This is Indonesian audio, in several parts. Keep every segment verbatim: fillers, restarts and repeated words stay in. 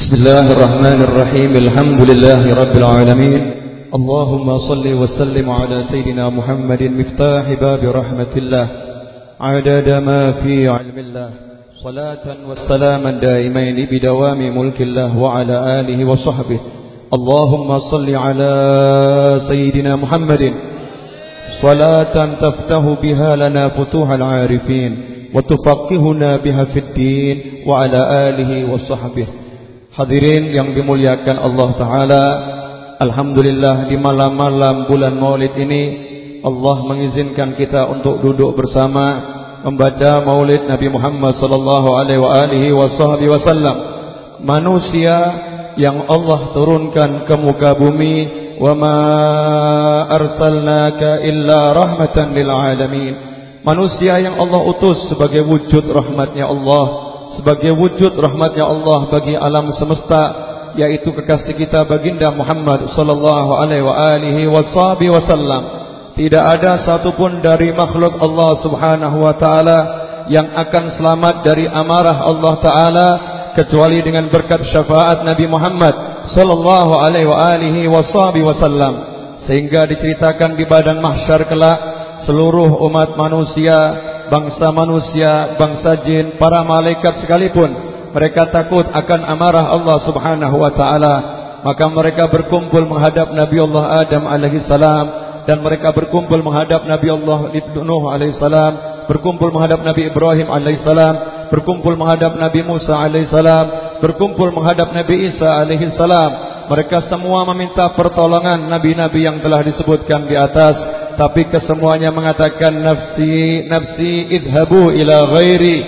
Bismillahirrahmanirrahim. Alhamdulillahi rabbil alamin. Allahumma salli wa sallim ala sayyidina Muhammadin miftahi babi rahmatillah adada ma fi ilmillah salatan wassalaman daimain bidawami mulkillah wa ala alihi wa sahbihi. Allahumma salli ala sayyidina Muhammadin salatan taftahu biha lana futuhal arifin wa tufaqihuna biha fid din wa ala alihi wa sahbihi. Hadirin yang dimuliakan Allah Ta'ala, alhamdulillah di malam-malam bulan Maulid ini Allah mengizinkan kita untuk duduk bersama membaca Maulid Nabi Muhammad sallallahu alaihi wasallam, manusia yang Allah turunkan ke muka bumi. Wa ma arsalnaka illa rahmatan lil alamin. Manusia yang Allah utus sebagai wujud rahmatnya Allah, sebagai wujud rahmatnya Allah bagi alam semesta, yaitu kekasih kita baginda Muhammad sallallahu alaihi wasallam. Tidak ada satupun dari makhluk Allah subhanahu wa ta'ala yang akan selamat dari amarah Allah ta'ala kecuali dengan berkat syafaat Nabi Muhammad sallallahu alaihi wasallam. Sehingga diceritakan di badan mahsyar kelak, seluruh umat manusia, bangsa manusia, bangsa jin, para malaikat sekalipun, mereka takut akan amarah Allah subhanahu wa ta'ala. Maka mereka berkumpul menghadap Nabi Allah Adam alaihi salam, dan mereka berkumpul menghadap Nabi Allah Nuh alaihi salam, berkumpul menghadap Nabi Ibrahim alaihi salam, berkumpul menghadap Nabi Musa alaihi salam, berkumpul menghadap Nabi Isa alaihi salam. Mereka semua meminta pertolongan nabi-nabi yang telah disebutkan di atas, tapi kesemuanya mengatakan nafsi, nafsi idhabu ila ghairi.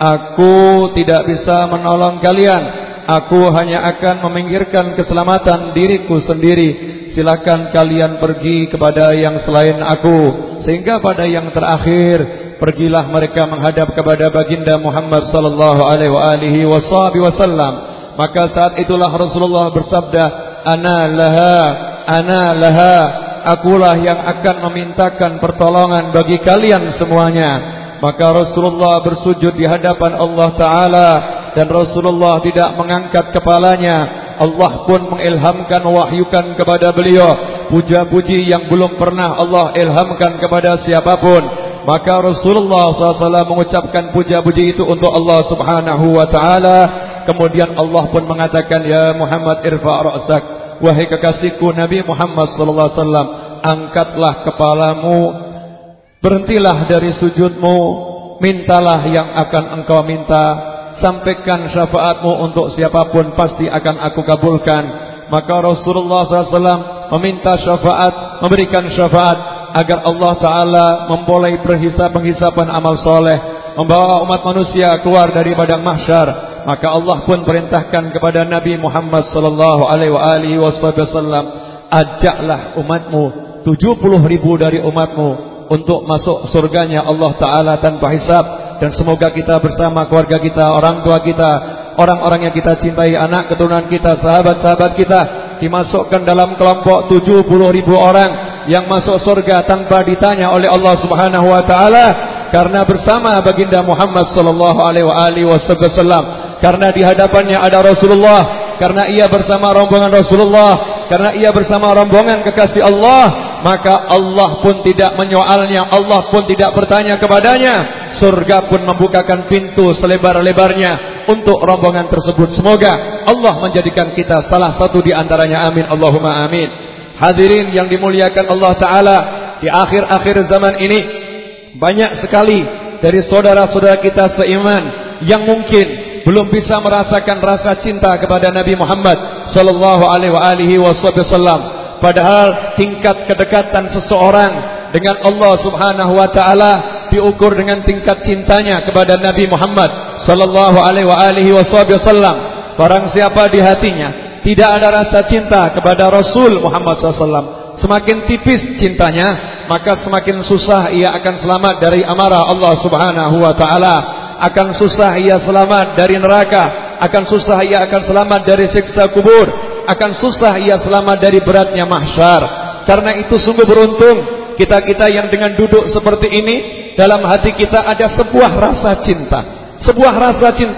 Aku tidak bisa menolong kalian, aku hanya akan meminggirkan keselamatan diriku sendiri. Silakan kalian pergi kepada yang selain aku. Sehingga pada yang terakhir, pergilah mereka menghadap kepada baginda Muhammad sallallahu alaihi wasallam. Maka saat itulah Rasulullah bersabda, ana laha, ana laha, akulah yang akan memintakan pertolongan bagi kalian semuanya. Maka Rasulullah bersujud di hadapan Allah Ta'ala, dan Rasulullah tidak mengangkat kepalanya. Allah pun mengilhamkan, wahyukan kepada beliau puja-puji yang belum pernah Allah ilhamkan kepada siapapun. Maka Rasulullah shallallahu alaihi wasallam mengucapkan puja-puji itu untuk Allah Subhanahu wa Ta'ala. Kemudian Allah pun mengatakan, ya Muhammad irfa' ra'sak, wahai kekasihku Nabi Muhammad sallallahu alaihi wasallam, angkatlah kepalamu, berhentilah dari sujudmu, mintalah yang akan engkau minta, sampaikan syafaatmu untuk siapapun, pasti akan aku kabulkan. Maka Rasulullah sallallahu alaihi wasallam meminta syafaat, memberikan syafaat agar Allah Ta'ala memulai perhisab-penghisaban amal soleh, membawa umat manusia keluar dari padang mahsyar. Maka Allah pun perintahkan kepada Nabi Muhammad sallallahu alaihi wasallam, ajaklah umatmu, tujuh puluh ribu dari umatmu, untuk masuk surganya Allah Ta'ala tanpa hisab. Dan semoga kita bersama keluarga kita, orang tua kita, orang-orang yang kita cintai, anak keturunan kita, sahabat-sahabat kita, dimasukkan dalam kelompok tujuh puluh ribu orang yang masuk surga tanpa ditanya oleh Allah Subhanahu wa Ta'ala, karena bersama baginda Muhammad sallallahu alaihi wasallam. Karena di hadapannya ada Rasulullah, karena ia bersama rombongan Rasulullah, karena ia bersama rombongan kekasih Allah, maka Allah pun tidak menyoalnya, Allah pun tidak bertanya kepadanya. Surga pun membukakan pintu selebar-lebarnya untuk rombongan tersebut. Semoga Allah menjadikan kita salah satu di antaranya. Amin, Allahumma amin. Hadirin yang dimuliakan Allah Ta'ala, di akhir-akhir zaman ini banyak sekali dari saudara-saudara kita seiman yang mungkin belum bisa merasakan rasa cinta kepada Nabi Muhammad sallallahu alaihi wasallam. Padahal tingkat kedekatan seseorang dengan Allah Subhanahu wa Ta'ala diukur dengan tingkat cintanya kepada Nabi Muhammad sallallahu alaihi wasallam. Barang siapa di hatinya tidak ada rasa cinta kepada Rasul Muhammad sallallahu alaihi wasallam, semakin tipis cintanya, maka semakin susah ia akan selamat dari amarah Allah Subhanahu wa Ta'ala. Akan susah ia selamat dari neraka, akan susah ia akan selamat dari siksa kubur, akan susah ia selamat dari beratnya mahsyar. Karena itu sungguh beruntung kita-kita yang dengan duduk seperti ini, dalam hati kita ada sebuah rasa cinta, sebuah rasa cinta,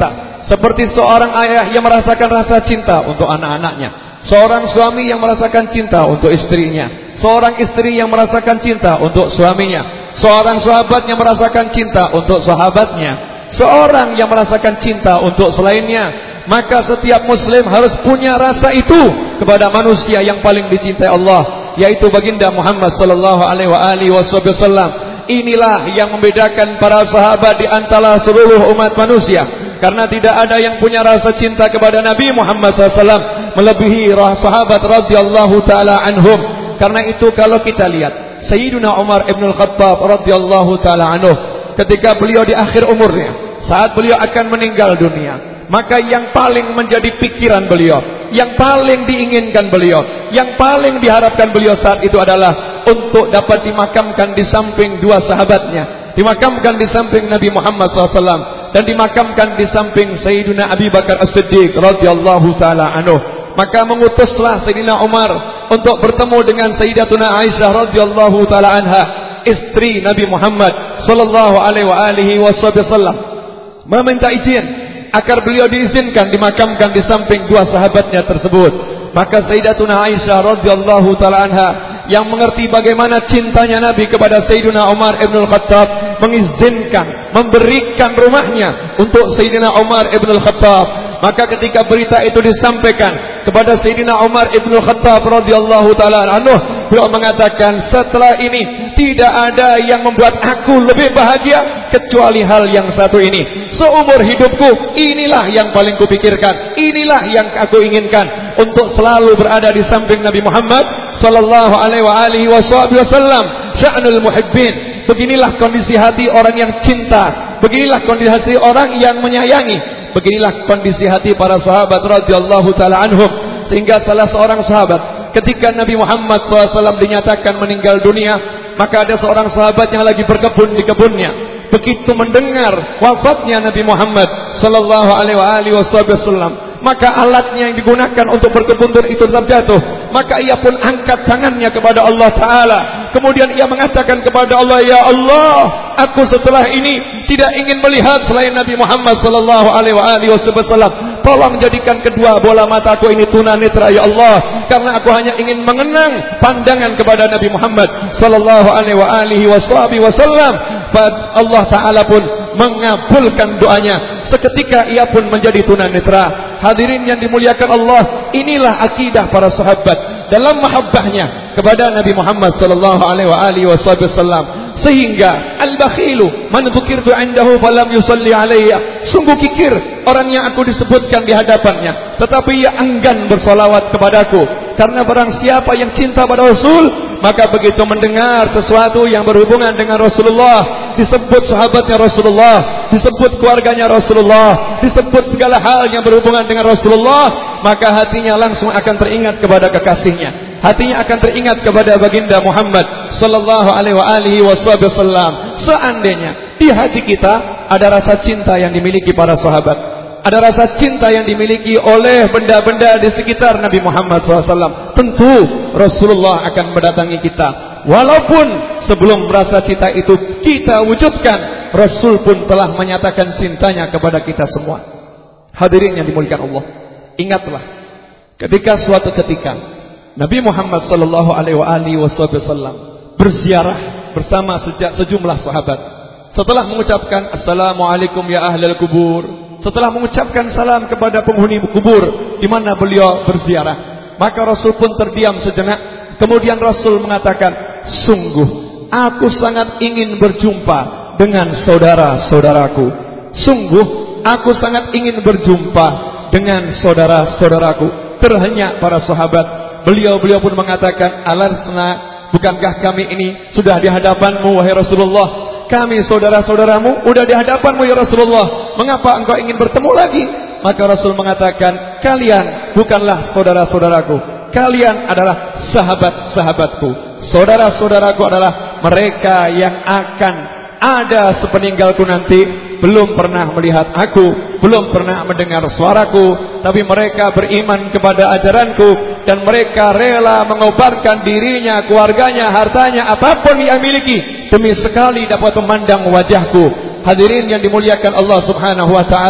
Seperti seorang ayah yang merasakan rasa cinta untuk anak-anaknya, seorang suami yang merasakan cinta untuk istrinya, seorang istri yang merasakan cinta untuk suaminya, seorang sahabat yang merasakan cinta untuk sahabatnya, seorang yang merasakan cinta untuk selainnya. Maka setiap muslim harus punya rasa itu kepada manusia yang paling dicintai Allah, yaitu baginda Muhammad sallallahu alaihi wasallam. Inilah yang membedakan para sahabat di antara seluruh umat manusia, karena tidak ada yang punya rasa cinta kepada Nabi Muhammad sallallahu alaihi wasallam melebihi sahabat radhiyallahu taala anhum. Karena itu kalau kita lihat Sayyidina Umar ibn al-Khattab radhiyallahu taala anhu, ketika beliau di akhir umurnya, saat beliau akan meninggal dunia, maka yang paling menjadi pikiran beliau, yang paling diinginkan beliau, yang paling diharapkan beliau saat itu adalah untuk dapat dimakamkan di samping dua sahabatnya, dimakamkan di samping Nabi Muhammad sallallahu alaihi wasallam, dan dimakamkan di samping Sayyidina Abi Bakar As-Siddiq radhiyallahu taala anhu. Maka mengutuslah Sayyidina Umar untuk bertemu dengan Sayyidatuna Aisyah radhiyallahu taala anha, istri Nabi Muhammad sallallahu alaihi wasallam, meminta izin agar beliau diizinkan dimakamkan di samping dua sahabatnya tersebut. Maka Sayyidatuna Aisyah radhiyallahu taala anha yang mengerti bagaimana cintanya Nabi kepada Sayyidina Umar ibn al-Khattab mengizinkan, memberikan rumahnya untuk Sayyidina Umar ibn al-Khattab. Maka ketika berita itu disampaikan kepada Sayyidina Umar ibn al-Khattab radhiyallahu taala anhu, beliau mengatakan, setelah ini tidak ada yang membuat aku lebih bahagia kecuali hal yang satu ini. Seumur hidupku inilah yang paling kupikirkan, inilah yang aku inginkan, untuk selalu berada di samping Nabi Muhammad sallallahu alaihi wasallam. Sya'nul muhibbin. Beginilah kondisi hati orang yang cinta, beginilah kondisi hati orang yang menyayangi, beginilah kondisi hati para sahabat radhiyallahu taala anhum. Sehingga salah seorang sahabat ketika Nabi Muhammad sallallahu alaihi wasallam dinyatakan meninggal dunia, maka ada seorang sahabat yang lagi berkebun di kebunnya. Begitu mendengar wafatnya Nabi Muhammad sallallahu alaihi wasallam, maka alatnya yang digunakan untuk berkebun itu terjatuh. Maka ia pun angkat tangannya kepada Allah Ta'ala. Kemudian ia mengatakan kepada Allah, ya Allah, aku setelah ini tidak ingin melihat selain Nabi Muhammad sallallahu alaihi wasallam. Tolong jadikan kedua bola mataku ini tunanetra ya Allah, karena aku hanya ingin mengenang pandangan kepada Nabi Muhammad sallallahu alaihi wasallam. Allah Ta'ala pun mengabulkan doanya. Seketika ia pun menjadi tunanetra. Hadirin yang dimuliakan Allah, inilah akidah para sahabat dalam mahabbahnya kepada Nabi Muhammad sallallahu alaihi wasallam. Sehingga al-bakhilu man dzukirtu indahu falam yusalli alayya. Sungguh kikir orang yang aku disebutkan di hadapannya, tetapi ia enggan bersolawat kepadaku. Karena barang siapa yang cinta pada Rasul, maka begitu mendengar sesuatu yang berhubungan dengan Rasulullah, disebut sahabatnya Rasulullah, disebut keluarganya Rasulullah, disebut segala hal yang berhubungan dengan Rasulullah, maka hatinya langsung akan teringat kepada kekasihnya, hatinya akan teringat kepada baginda Muhammad sallallahu alaihi wasallam. Seandainya di hati kita ada rasa cinta yang dimiliki para sahabat, ada rasa cinta yang dimiliki oleh benda-benda di sekitar Nabi Muhammad sallallahu alaihi wasallam, tentu Rasulullah akan mendatangi kita. Walaupun sebelum rasa cinta itu kita wujudkan, Rasul pun telah menyatakan cintanya kepada kita semua. Hadirin yang dimuliakan Allah, ingatlah ketika suatu ketika Nabi Muhammad sallallahu alaihi wasallam berziarah bersama sejumlah sahabat. Setelah mengucapkan assalamualaikum ya ahlal kubur, setelah mengucapkan salam kepada penghuni kubur di mana beliau berziarah, maka Rasul pun terdiam sejenak. Kemudian Rasul mengatakan, sungguh aku sangat ingin berjumpa dengan saudara-saudaraku. Sungguh aku sangat ingin berjumpa dengan saudara-saudaraku. Terhenyak para sahabat. Beliau-beliau pun mengatakan, alasna, bukankah kami ini sudah di hadapanmu wahai Rasulullah? Kami saudara-saudaramu udah di hadapanmu ya Rasulullah. Mengapa engkau ingin bertemu lagi? Maka Rasul mengatakan, kalian bukanlah saudara-saudaraku, kalian adalah sahabat-sahabatku. Saudara-saudaraku adalah mereka yang akan ada sepeninggalku nanti, belum pernah melihat aku, belum pernah mendengar suaraku, tapi mereka beriman kepada ajaranku, dan mereka rela mengobarkan dirinya, keluarganya, hartanya, apapun yang miliki, demi sekali dapat memandang wajahku. Hadirin yang dimuliakan Allah Subhanahu wa ta'ala,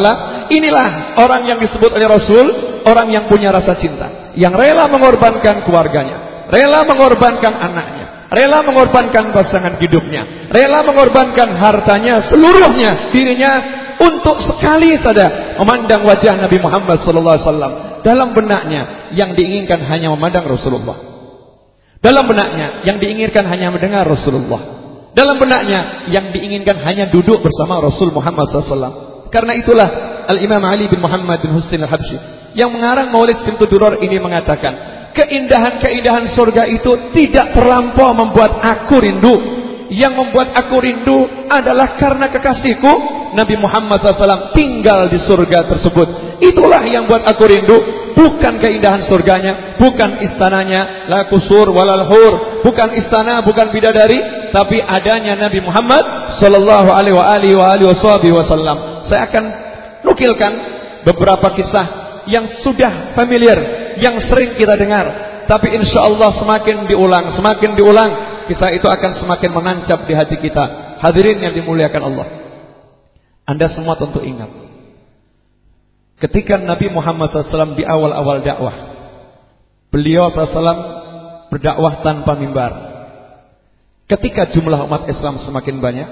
Inilah orang yang disebut oleh Rasul, orang yang punya rasa cinta, yang rela mengorbankan keluarganya, rela mengorbankan anaknya, rela mengorbankan pasangan hidupnya, rela mengorbankan hartanya, seluruhnya, dirinya, untuk sekali saja memandang wajah Nabi Muhammad sallallahu alaihi wasallam. Dalam benaknya yang diinginkan hanya memandang Rasulullah. Dalam benaknya yang diinginkan hanya mendengar Rasulullah. Dalam benaknya yang diinginkan hanya duduk bersama Rasul Muhammad sallallahu alaihi wasallam. Karena itulah Al-Imam Ali bin Muhammad bin Husain Al-Habsyi yang mengarang Maulid Simtud Duror ini mengatakan, keindahan-keindahan surga itu tidak terlampau membuat aku rindu. Yang membuat aku rindu adalah karena kekasihku Nabi Muhammad sallallahu alaihi wasallam tinggal di surga tersebut. Itulah yang buat aku rindu, bukan keindahan surganya, bukan istananya, la kusur walal hur, bukan istana, bukan bidadari, tapi adanya Nabi Muhammad sallallahu alaihi wasallam. Saya akan nukilkan beberapa kisah yang sudah familiar, yang sering kita dengar, tapi insya Allah semakin diulang, semakin diulang, kisah itu akan semakin menancap di hati kita. Hadirin yang dimuliakan Allah, Anda semua tentu ingat ketika Nabi Muhammad sallallahu alaihi wasallam di awal-awal dakwah, beliau sallallahu alaihi wasallam berdakwah tanpa mimbar. Ketika jumlah umat Islam semakin banyak,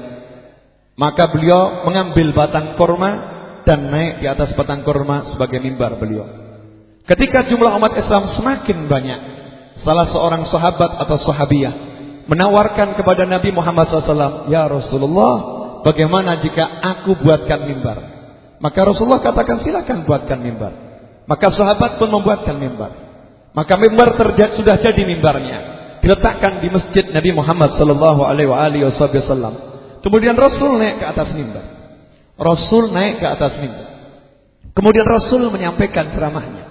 maka beliau mengambil batang korma dan naik di atas batang korma sebagai mimbar beliau. Ketika jumlah umat Islam semakin banyak, salah seorang sahabat atau sahabiyah menawarkan kepada Nabi Muhammad sallallahu alaihi wasallam, "Ya Rasulullah, bagaimana jika aku buatkan mimbar?" Maka Rasulullah katakan, silakan buatkan mimbar. Maka sahabat pun membuatkan mimbar. Maka mimbar terjadi, sudah jadi mimbarnya, diletakkan di masjid Nabi Muhammad sallallahu alaihi wasallam. Kemudian Rasul naik ke atas mimbar. Rasul naik ke atas mimbar. Kemudian Rasul menyampaikan ceramahnya.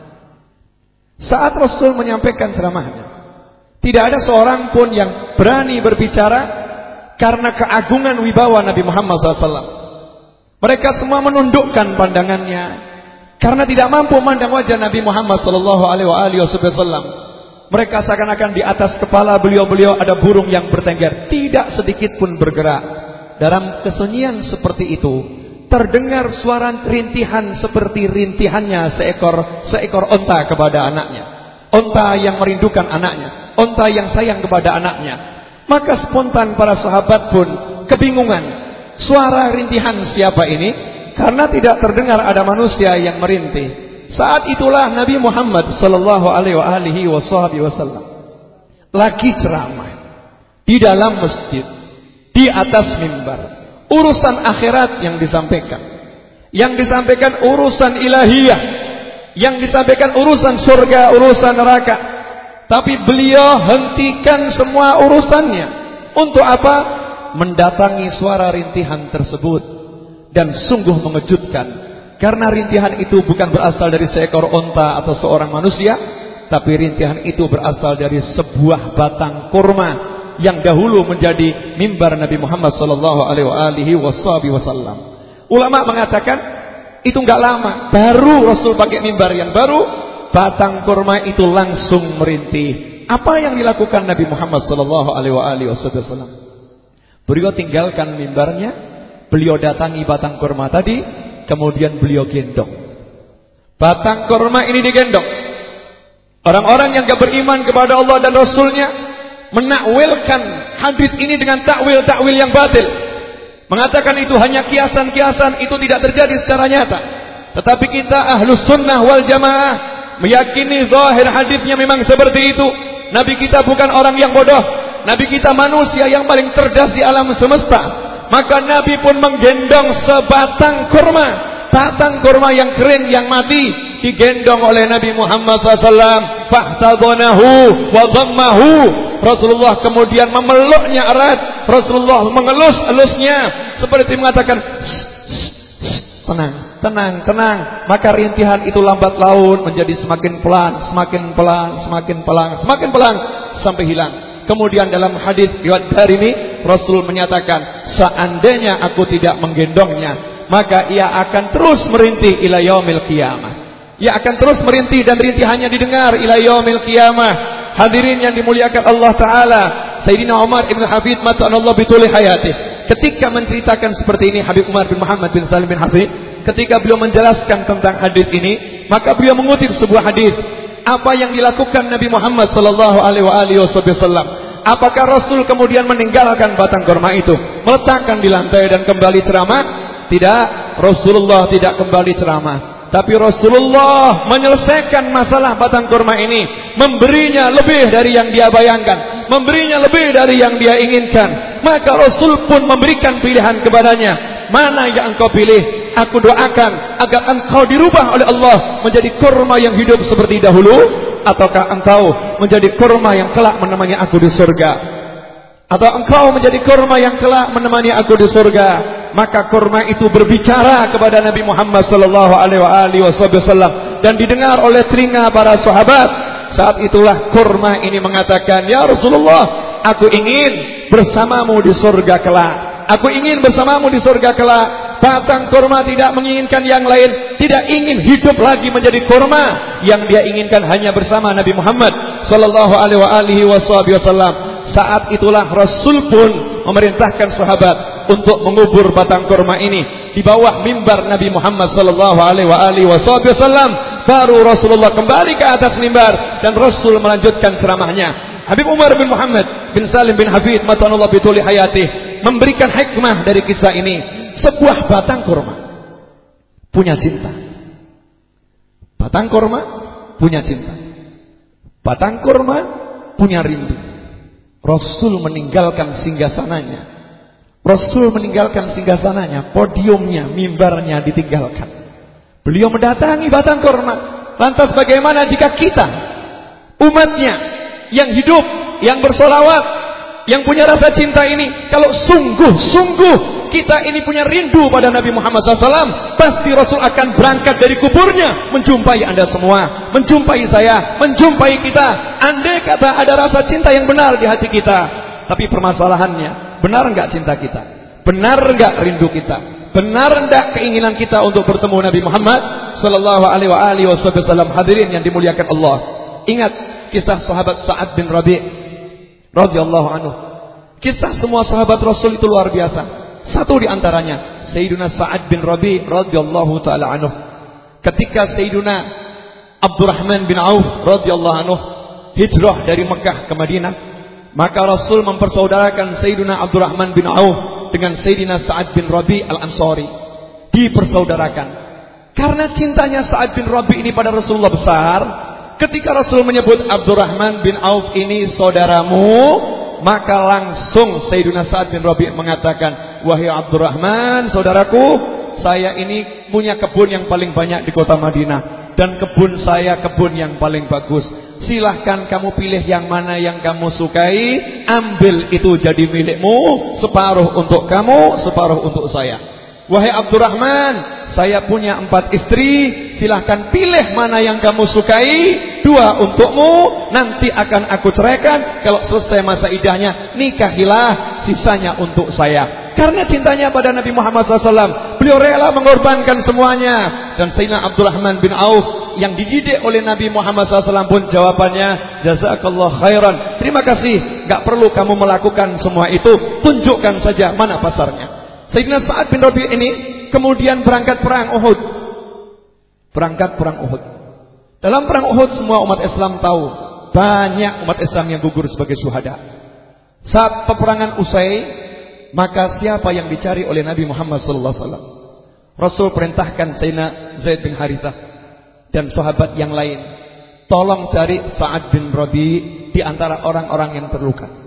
Saat Rasul menyampaikan ceramahnya, tidak ada seorang pun yang berani berbicara karena keagungan wibawa Nabi Muhammad sallallahu alaihi wasallam. Mereka semua menundukkan pandangannya karena tidak mampu memandang wajah Nabi Muhammad sallallahu alaihi wasallam. Mereka seakan-akan di atas kepala beliau-beliau ada burung yang bertengger, tidak sedikit pun bergerak. Dalam kesunyian seperti itu, terdengar suara rintihan seperti rintihannya seekor seekor onta kepada anaknya. Onta yang merindukan anaknya, onta yang sayang kepada anaknya. Maka spontan para sahabat pun kebingungan. Suara rintihan siapa ini? Karena tidak terdengar ada manusia yang merintih. Saat itulah Nabi Muhammad sallallahu alaihi wasallam lagi ceramah di dalam masjid, di atas mimbar. Urusan akhirat yang disampaikan, yang disampaikan urusan ilahiyah, yang disampaikan urusan surga, urusan neraka. Tapi beliau hentikan semua urusannya. Untuk apa? Mendatangi suara rintihan tersebut. Dan sungguh mengejutkan, karena rintihan itu bukan berasal dari seekor onta atau seorang manusia, tapi rintihan itu berasal dari sebuah batang kurma yang dahulu menjadi mimbar Nabi Muhammad sallallahu alaihi wasallam. Ulama mengatakan itu enggak lama, baru Rasul pakai mimbar yang baru, batang kurma itu langsung merintih. Apa yang dilakukan Nabi Muhammad sallallahu alaihi wasallam? Beliau tinggalkan mimbarnya, beliau datangi batang kurma tadi, kemudian beliau gendong. Batang kurma ini digendong. Orang-orang yang gak beriman kepada Allah dan Rasulnya menakwilkan hadis ini dengan takwil-takwil yang batil, mengatakan itu hanya kiasan-kiasan, itu tidak terjadi secara nyata. Tetapi kita ahlus sunnah wal jamaah meyakini zahir hadisnya memang seperti itu. Nabi kita bukan orang yang bodoh. Nabi kita manusia yang paling cerdas di alam semesta. Maka Nabi pun menggendong sebatang kurma, batang kurma yang kering, yang mati, digendong oleh Nabi Muhammad sallallahu alaihi wasallam. Fahtadhanahu wa dhammahu. Rasulullah kemudian memeluknya erat. Rasulullah mengelus-elusnya seperti mengatakan, tenang, tenang, tenang. Maka rintihan itu lambat laun menjadi semakin pelan, semakin pelan, semakin pelan, semakin pelan sampai hilang. Kemudian dalam hadis riwayat Darimi, Rasul menyatakan, seandainya aku tidak menggendongnya, maka ia akan terus merintih ila yaumil qiyamah. Ia akan terus merintih dan rintihannya didengar ila yaumil qiyamah. Hadirin yang dimuliakan Allah Ta'ala, Sayyidina Umar ibn Hafid mata'anallah bituli hayatih, ketika menceritakan seperti ini, Habib Umar bin Muhammad bin Salim bin Hafid ketika beliau menjelaskan tentang hadis ini, maka beliau mengutip sebuah hadis. Apa yang dilakukan Nabi Muhammad sallallahu alaihi wasallam? Apakah Rasul kemudian meninggalkan batang kurma itu, meletakkan di lantai dan kembali ceramah? Tidak, Rasulullah tidak kembali ceramah. Tapi Rasulullah menyelesaikan masalah batang kurma ini, memberinya lebih dari yang dia bayangkan, memberinya lebih dari yang dia inginkan. Maka Rasul pun memberikan pilihan kepadanya, mana yang engkau pilih? Aku doakan agar engkau dirubah oleh Allah menjadi kurma yang hidup seperti dahulu, ataukah engkau menjadi kurma yang kelak menemani aku di surga, atau engkau menjadi kurma yang kelak menemani aku di surga. Maka kurma itu berbicara kepada Nabi Muhammad sallallahu alaihi wasallam dan didengar oleh telinga para sahabat. Saat itulah kurma ini mengatakan, ya Rasulullah, aku ingin bersamamu di surga kelak. Aku ingin bersamamu di surga kelak. Batang kurma tidak menginginkan yang lain, tidak ingin hidup lagi menjadi kurma. Yang dia inginkan hanya bersama Nabi Muhammad sallallahu alaihi wasallam. Saat itulah Rasul pun memerintahkan sahabat untuk mengubur batang kurma ini di bawah mimbar Nabi Muhammad sallallahu alaihi wasallam. Baru Rasulullah kembali ke atas mimbar dan Rasul melanjutkan ceramahnya. Habib Umar bin Muhammad bin Salim bin Hafid matanullah bituli hayatih memberikan hikmah dari kisah ini. Sebuah batang kurma punya cinta. Batang kurma punya cinta. Batang kurma punya rindu. Rasul meninggalkan singgasananya. Rasul meninggalkan singgasananya, podiumnya, mimbarnya ditinggalkan. Beliau mendatangi batang kurma. Lantas bagaimana jika kita, umatnya yang hidup, yang bersolawat, yang punya rasa cinta ini, kalau sungguh-sungguh kita ini punya rindu pada Nabi Muhammad sallallahu alaihi wasallam, pasti Rasul akan berangkat dari kuburnya menjumpai anda semua, menjumpai saya, menjumpai kita. Andai kata ada rasa cinta yang benar di hati kita. Tapi permasalahannya, benar enggak cinta kita? Benar enggak rindu kita? Benar enggak keinginan kita untuk bertemu Nabi Muhammad sallallahu alaihi wasallam? Hadirin yang dimuliakan Allah, ingat kisah sahabat Sa'ad bin Rabi' radhiyallahu anhu. Kisah semua sahabat Rasul itu luar biasa. Satu di antaranya Sayyiduna Sa'ad bin Rabi' radhiyallahu taala anhu. Ketika Sayyiduna Abdurrahman bin Auf radhiyallahu anhu hijrah dari Mekah ke Madinah, maka Rasul mempersaudarakan Sayyiduna Abdurrahman bin Auf dengan Sayyidina Sa'ad bin Rabi' al-Ansari. Dipersaudarakan karena cintanya Sa'ad bin Rabi' ini pada Rasulullah besar. Ketika Rasul menyebut Abdurrahman bin Auf ini saudaramu, maka langsung Sayyidina Sa'ad bin Rabi' mengatakan, wahai Abdurrahman, saudaraku, saya ini punya kebun yang paling banyak di kota Madinah, dan kebun saya kebun yang paling bagus. Silahkan kamu pilih yang mana yang kamu sukai, ambil itu jadi milikmu, separuh untuk kamu, separuh untuk saya. Wahai Abdurrahman, saya punya empat istri, silahkan pilih mana yang kamu sukai, dua untukmu, nanti akan aku ceraikan. Kalau selesai masa iddahnya, nikahilah, sisanya untuk saya. Karena cintanya pada Nabi Muhammad sallallahu alaihi wasallam, beliau rela mengorbankan semuanya. Dan Sayyidina Abdurrahman bin Auf yang dididik oleh Nabi Muhammad sallallahu alaihi wasallam pun jawabannya, jazakallah khairan, terima kasih, gak perlu kamu melakukan semua itu, tunjukkan saja mana pasarnya. Sayyidina Sa'ad bin Rabi' ini kemudian berangkat perang Uhud. Berangkat perang Uhud. Dalam perang Uhud semua umat Islam tahu, banyak umat Islam yang gugur sebagai syuhada. Saat peperangan usai, maka siapa yang dicari oleh Nabi Muhammad sallallahu alaihi wasallam? Rasul perintahkan Sayyidina Zaid bin Harithah dan sahabat yang lain, tolong cari Sa'ad bin Rabi' di antara orang-orang yang terluka.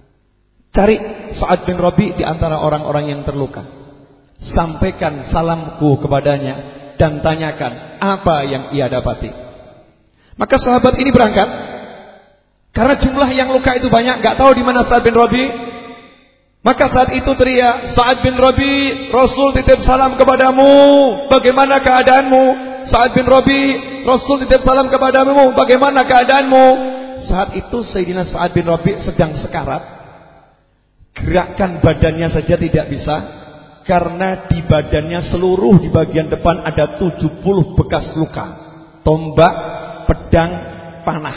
Cari Sa'ad bin Rabi' di antara orang-orang yang terluka. Sampaikan salamku kepadanya dan tanyakan apa yang ia dapati. Maka sahabat ini berangkat. Karena jumlah yang luka itu banyak, gak tahu di mana Sa'ad bin Rabi'. Maka saat itu teriak, Sa'ad bin Rabi', Rasul titip salam kepadamu, bagaimana keadaanmu? Sa'ad bin Rabi', Rasul titip salam kepadamu, bagaimana keadaanmu? Saat itu Sayyidina Sa'ad bin Rabi' sedang sekarat. Gerakkan badannya saja tidak bisa, karena di badannya seluruh di bagian depan ada tujuh puluh bekas luka. Tombak, pedang, panah.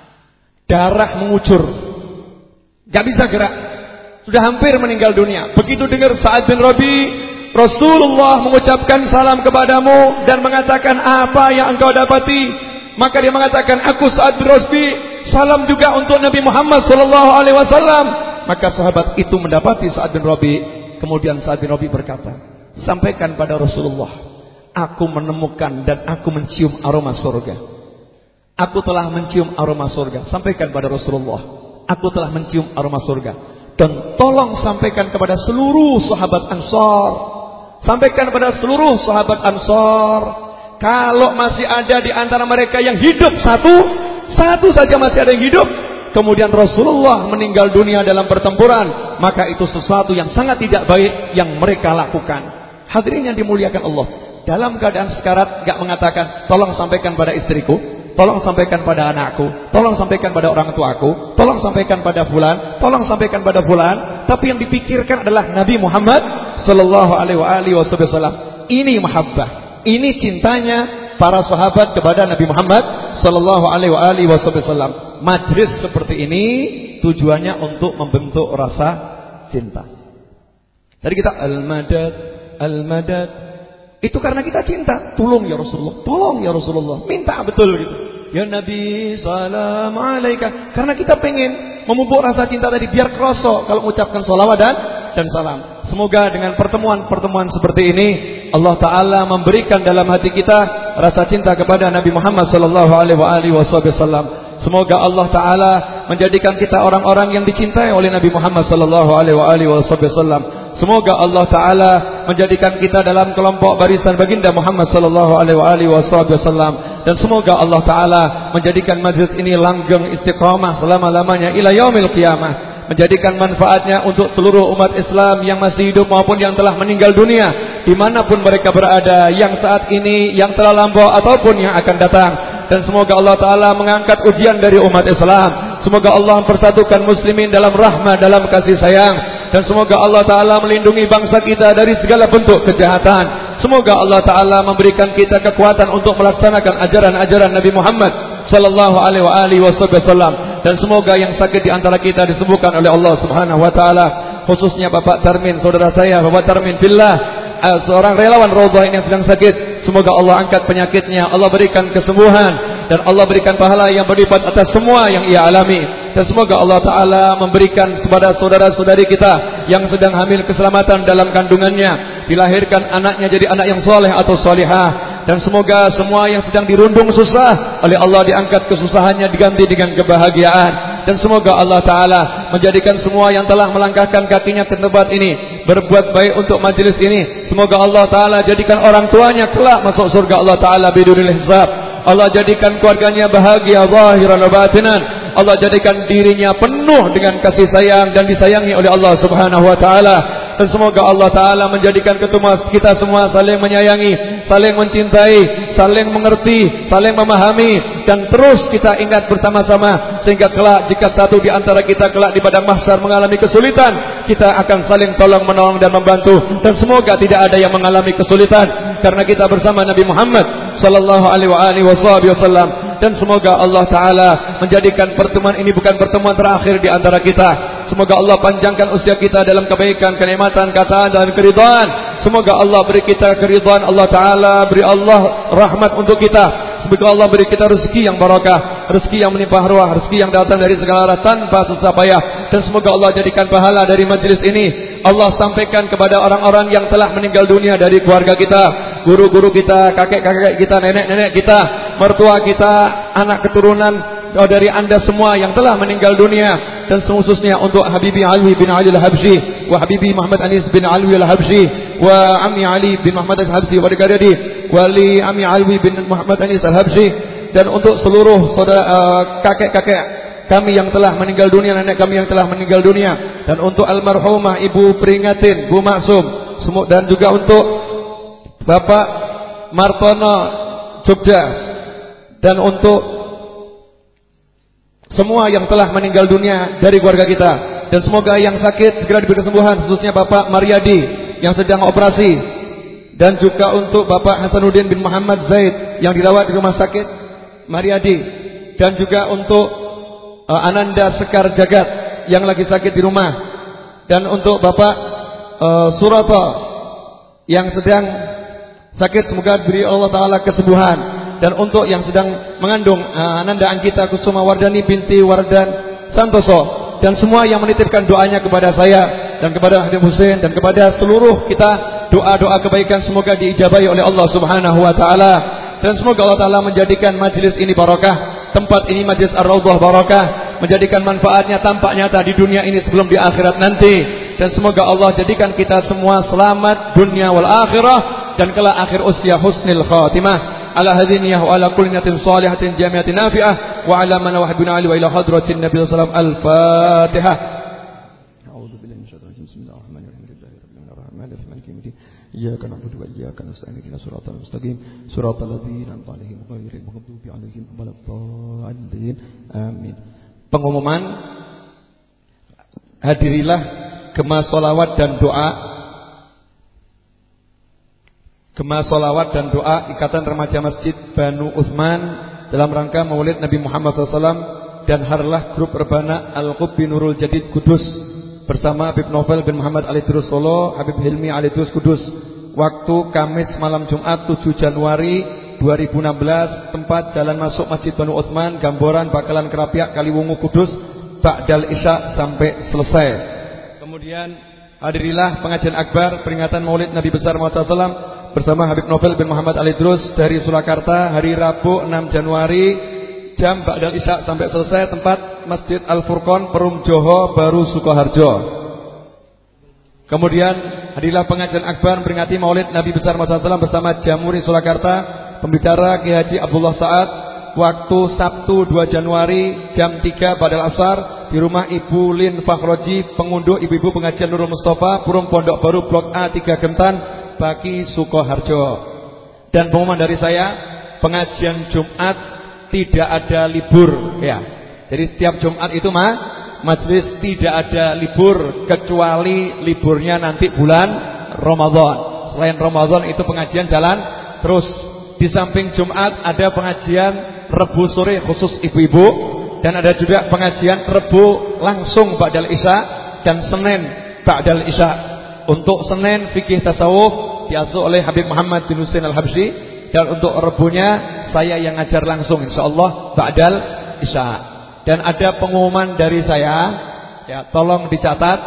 Darah mengucur. Gak bisa gerak. Sudah hampir meninggal dunia. Begitu dengar Sa'ad bin Rabi', Rasulullah mengucapkan salam kepadamu dan mengatakan apa yang engkau dapati. Maka dia mengatakan, aku Sa'ad bin Rabi, salam juga untuk Nabi Muhammad sallallahu alaihi wasallam. Maka sahabat itu mendapati Sa'ad bin Rabi. Kemudian Sa'ad bin Rabi berkata, sampaikan pada Rasulullah, aku menemukan dan aku mencium aroma surga. Aku telah mencium aroma surga. Sampaikan pada Rasulullah, aku telah mencium aroma surga. Dan tolong sampaikan kepada seluruh sahabat Ansar. Sampaikan kepada seluruh sahabat Ansar, kalau masih ada di antara mereka yang hidup satu, satu saja masih ada yang hidup, kemudian Rasulullah meninggal dunia dalam pertempuran, maka itu sesuatu yang sangat tidak baik yang mereka lakukan. Hadirin yang dimuliakan Allah, dalam keadaan sekarat gak mengatakan, tolong sampaikan pada istriku, tolong sampaikan pada anakku, tolong sampaikan pada orang tuaku, tolong sampaikan pada fulan, tolong sampaikan pada fulan. Tapi yang dipikirkan adalah Nabi Muhammad sallallahu alaihi wasallam. Ini mahabbah. Ini cintanya para sahabat kepada Nabi Muhammad sallallahu alaihi wasallam. Majlis seperti ini tujuannya untuk membentuk rasa cinta. Tadi kita al-madad, al-madad. Itu karena kita cinta. Tolong ya Rasulullah, tolong ya Rasulullah. Minta betul gitu. Ya Nabi salam alaika. Karena kita pengen memupuk rasa cinta tadi biar kerosok kalau mengucapkan salawat dan dan salam. Semoga dengan pertemuan-pertemuan seperti ini Allah Ta'ala memberikan dalam hati kita rasa cinta kepada Nabi Muhammad sallallahu alaihi wasallam. Semoga Allah Ta'ala menjadikan kita orang-orang yang dicintai oleh Nabi Muhammad sallallahu alaihi wasallam. Semoga Allah Ta'ala menjadikan kita dalam kelompok barisan baginda Muhammad sallallahu alaihi wasallam. Dan semoga Allah Ta'ala menjadikan majlis ini langgeng istiqamah selama-lamanya ila yaumil qiyamah. Menjadikan manfaatnya untuk seluruh umat Islam yang masih hidup maupun yang telah meninggal dunia, dimanapun mereka berada, yang saat ini, yang telah lampau ataupun yang akan datang. Dan semoga Allah Ta'ala mengangkat ujian dari umat Islam. Semoga Allah mempersatukan muslimin dalam rahmah, dalam kasih sayang. Dan semoga Allah Ta'ala melindungi bangsa kita dari segala bentuk kejahatan. Semoga Allah Ta'ala memberikan kita kekuatan untuk melaksanakan ajaran-ajaran Nabi Muhammad sallallahu alaihi wasallam. Dan semoga yang sakit di antara kita disembuhkan oleh Allah Subhanahu wa taala, khususnya Bapak Tarmin, saudara saya Bapak Tarmin fillah, seorang relawan Raudhah ini yang sedang sakit. Semoga Allah angkat penyakitnya, Allah berikan kesembuhan, dan Allah berikan pahala yang berlipat atas semua yang ia alami. Dan semoga Allah Ta'ala memberikan kepada saudara-saudari kita yang sedang hamil keselamatan dalam kandungannya, dilahirkan anaknya jadi anak yang soleh atau solihah. Dan semoga semua yang sedang dirundung susah oleh Allah diangkat kesusahannya diganti dengan kebahagiaan. Dan semoga Allah Ta'ala menjadikan semua yang telah melangkahkan kakinya ke tempat ini berbuat baik untuk majelis ini. Semoga Allah Ta'ala jadikan orang tuanya kelak masuk surga Allah Ta'ala bidunil hisab. Allah jadikan keluarganya bahagia zahiran wa batinan. Allah jadikan dirinya penuh dengan kasih sayang dan disayangi oleh Allah Subhanahu wa taala. Dan semoga Allah Ta'ala menjadikan kita semua saling menyayangi, saling mencintai, saling mengerti, saling memahami. Dan terus kita ingat bersama-sama, sehingga kelak jika satu di antara kita kelak di padang mahsyar mengalami kesulitan, kita akan saling tolong menolong dan membantu. Dan semoga tidak ada yang mengalami kesulitan, karena kita bersama Nabi Muhammad sallallahu alaihi wasallam. Dan semoga Allah Ta'ala menjadikan pertemuan ini bukan pertemuan terakhir di antara kita. Semoga Allah panjangkan usia kita dalam kebaikan, kenikmatan, kata dan keridhaan. Semoga Allah beri kita keridhaan Allah Ta'ala, beri Allah rahmat untuk kita. Semoga Allah beri kita rezeki yang barakah, rezeki yang melimpah ruah, rezeki yang datang dari segala arah tanpa susah payah. Dan semoga Allah jadikan pahala dari majlis ini Allah sampaikan kepada orang-orang yang telah meninggal dunia dari keluarga kita, guru-guru kita, kakek-kakek kita, nenek-nenek kita, mertua kita, anak keturunan dari anda semua yang telah meninggal dunia. Dan khususnya untuk Habibi Ali bin Ali al-Habsyi, wa Habibi Muhammad Anis bin Ali al-Habsyi, wa Ammi Ali bin Muhammad al-Habsyi, wa Dikadadi wali Ammi Ali bin Muhammad Anis al-Habsyi. Dan untuk seluruh saudara uh, kakek-kakek kami yang telah meninggal dunia, nenek kami yang telah meninggal dunia. Dan untuk almarhumah Ibu Peringatin, Bu Maksum, dan juga untuk Bapak Martono Jogja. Dan untuk semua yang telah meninggal dunia dari keluarga kita. Dan semoga yang sakit segera diberi kesembuhan, khususnya Bapak Maryadi yang sedang operasi. Dan juga untuk Bapak Hasanuddin bin Muhammad Zaid yang dirawat di rumah sakit Maryadi. Dan juga untuk uh, Ananda Sekar Jagat yang lagi sakit di rumah. Dan untuk Bapak uh, Surata yang sedang sakit semoga diberi Allah Ta'ala kesembuhan. Dan untuk yang sedang mengandung uh, Ananda Anggita Kusuma Wardani binti Wardan Santoso, dan semua yang menitipkan doanya kepada saya dan kepada Habib Hussein dan kepada seluruh kita, doa-doa kebaikan semoga diijabahi oleh Allah Subhanahu wa taala. Dan semoga Allah Ta'ala menjadikan majelis ini barakah, tempat ini majelis Ar-Raudhah barakah, menjadikan manfaatnya tampak nyata di dunia ini sebelum di akhirat nanti. Dan semoga Allah jadikan kita semua selamat dunia wal akhirah, dan kelak akhir usia husnil khatimah. Ala hadiniyah wa ala kulli niyatin salihatin jamiatin nafi'ah wa ala man wahbuna ali wa ila hadratin nabi sallallahu alaihi wasallam. Al-Fatihah. A'udzu billahi minasyaitonir rajim. Bismillahirrahmanirrahim. Alhamdulillahirabbil alamin. Iyyaka na'budu wa iyyaka nasta'in. Ihdinas siratal mustaqim. Siratal ladzina an'amta 'alaihim ghairil maghdubi 'alaihim waladdallin. Amin. Pengumuman, hadirilah Gema Sholawat dan Doa Gema Sholawat dan Doa Ikatan Remaja Masjid Banu Uthman dalam rangka Maulid Nabi Muhammad shallallahu alaihi wasallam, dan Harlah Grup Rebana Al-Qubbi Nurul Jadid Kudus bersama Habib Novel bin Muhammad Alidrus Solo, Habib Hilmi Alidrus Kudus. Waktu Kamis malam Jumat tujuh Januari dua ribu enam belas, tempat jalan masuk Masjid Banu Uthman, Gamboran, Bakalan Kerapiak, Kaliwungu, Kudus, Ba'dal Isya sampai selesai. Kemudian hadirilah pengajian akbar peringatan Maulid Nabi besar Muhammad shallallahu alaihi wasallam bersama Habib Novel bin Muhammad Alidrus dari Surakarta hari Rabu enam Januari, jam Ba'dal Isya sampai selesai, tempat Masjid Al-Furqon, Perum Joho, Baru Sukoharjo. Kemudian hadirilah pengajian akbar peringati Maulid Nabi besar Muhammad shallallahu alaihi wasallam bersama Jamuri Surakarta, pembicara Ki Haji Abdullah Sa'ad, waktu Sabtu dua Januari jam tiga Ba'dal Asar di rumah Ibu Lin Fakhroji, pengunduh Ibu-ibu pengajian Nurul Mustafa, Purum Pondok Baru, Blok A tiga Gentan, Baki Sukoharjo. Dan pengumuman dari saya, pengajian Jumat tidak ada libur ya. Jadi setiap Jumat itu mah majelis tidak ada libur, kecuali liburnya nanti bulan Ramadan. Selain Ramadan itu pengajian jalan terus. Di samping Jumat ada pengajian Rebu sore khusus ibu-ibu, dan ada juga pengajian Rebu langsung Ba'dal Isya, dan Senin Ba'dal Isya. Untuk Senin fikih tasawuf diasuh oleh Habib Muhammad bin Husain Al-Habsyi, dan untuk Rebunya saya yang ngajar langsung insyaallah Ba'dal Isya. Dan ada pengumuman dari saya ya, tolong dicatat,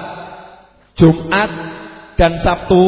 Jumat dan Sabtu,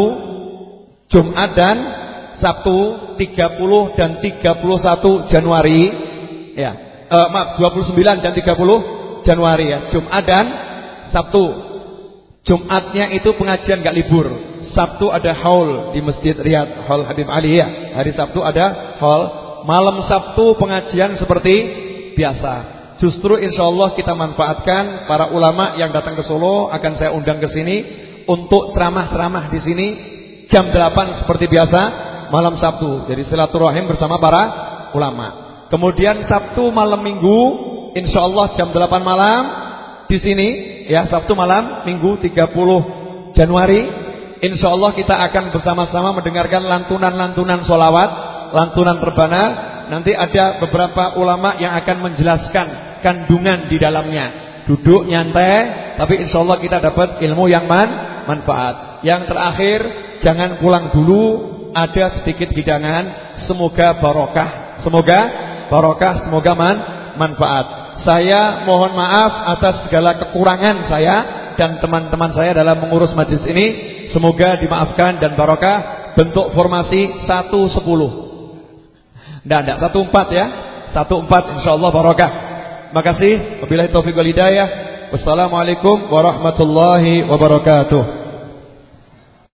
Jumat dan Sabtu tiga puluh dan tiga puluh satu Januari ya. Eh, maaf dua puluh sembilan dan tiga puluh Januari ya, Jumat dan Sabtu. Jumatnya itu pengajian gak libur. Sabtu ada haul di Masjid Riyadh, haul Habib Ali ya. Hari Sabtu ada haul. Malam Sabtu pengajian seperti biasa. Justru insya Allah kita manfaatkan para ulama yang datang ke Solo, akan saya undang ke sini untuk ceramah-ceramah di sini jam delapan seperti biasa malam Sabtu. Jadi silaturahim bersama para ulama. Kemudian Sabtu malam Minggu insya Allah jam delapan malam di sini ya, Sabtu malam Minggu tiga puluh Januari insya Allah kita akan bersama-sama mendengarkan lantunan-lantunan sholawat, lantunan rebana. Nanti ada beberapa ulama yang akan menjelaskan kandungan di dalamnya. Duduk nyantai, tapi insya Allah kita dapat ilmu yang man, manfaat. Yang terakhir, jangan pulang dulu, ada sedikit hidangan. Semoga barokah, semoga barokah, semoga man, manfaat. Saya mohon maaf atas segala kekurangan saya dan teman-teman saya dalam mengurus majelis ini. Semoga dimaafkan dan barokah. Bentuk formasi satu sepuluh. Nah, tidak satu empat ya, satu empat insyaallah barokah. Makasih. Wabillahi taufiq wal hidayah. Wassalamualaikum warahmatullahi wabarakatuh.